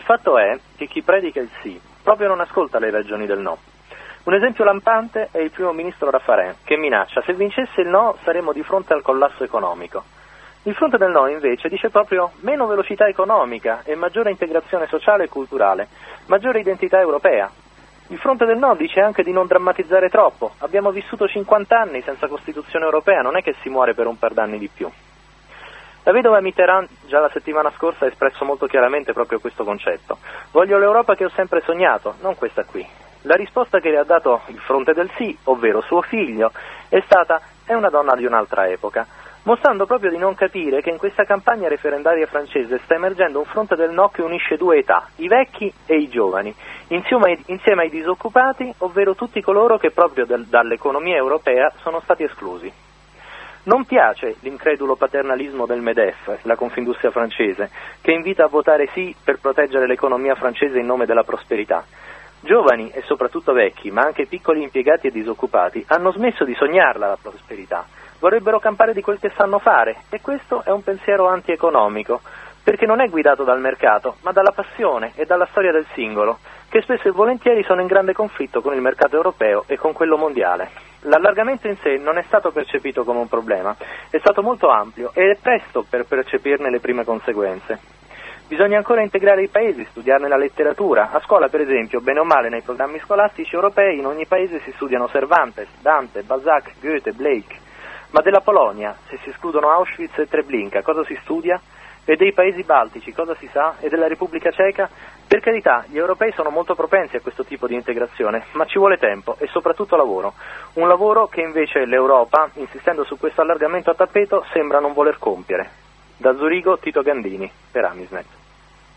fatto è che chi predica il sì proprio non ascolta le ragioni del no. Un esempio lampante è il primo ministro Raffarin, che minaccia: se vincesse il no saremo di fronte al collasso economico. Il fronte del no invece dice proprio meno velocità economica e maggiore integrazione sociale e culturale, maggiore identità europea. Il fronte del no dice anche di non drammatizzare troppo. Abbiamo vissuto 50 anni senza Costituzione europea, non è che si muore per un par d'anni di più. La vedova Mitterrand già la settimana scorsa ha espresso molto chiaramente proprio questo concetto. Voglio l'Europa che ho sempre sognato, non questa qui. La risposta che le ha dato il fronte del sì, ovvero suo figlio, è stata: è una donna di un'altra epoca, mostrando proprio di non capire che in questa campagna referendaria francese sta emergendo un fronte del no che unisce due età, i vecchi e i giovani, insieme ai disoccupati, ovvero tutti coloro che proprio dall'economia europea sono stati esclusi. Non piace l'incredulo paternalismo del MEDEF, la Confindustria francese, che invita a votare sì per proteggere l'economia francese in nome della prosperità. Giovani e soprattutto vecchi, ma anche piccoli impiegati e disoccupati, hanno smesso di sognarla la prosperità. Vorrebbero campare di quel che sanno fare, e questo è un pensiero antieconomico, perché non è guidato dal mercato, ma dalla passione e dalla storia del singolo, che spesso e volentieri sono in grande conflitto con il mercato europeo e con quello mondiale. L'allargamento in sé non è stato percepito come un problema, è stato molto ampio e è presto per percepirne le prime conseguenze. Bisogna ancora integrare i paesi, studiarne la letteratura. A scuola, per esempio, bene o male nei programmi scolastici europei in ogni paese si studiano Cervantes, Dante, Balzac, Goethe, Blake. Ma della Polonia, se si escludono Auschwitz e Treblinka, cosa si studia? E dei paesi baltici, cosa si sa? E della Repubblica Ceca? Per carità, gli europei sono molto propensi a questo tipo di integrazione, ma ci vuole tempo e soprattutto lavoro. Un lavoro che invece l'Europa, insistendo su questo allargamento a tappeto, sembra non voler compiere. Da Zurigo, Tito Gandini, per Amisnet.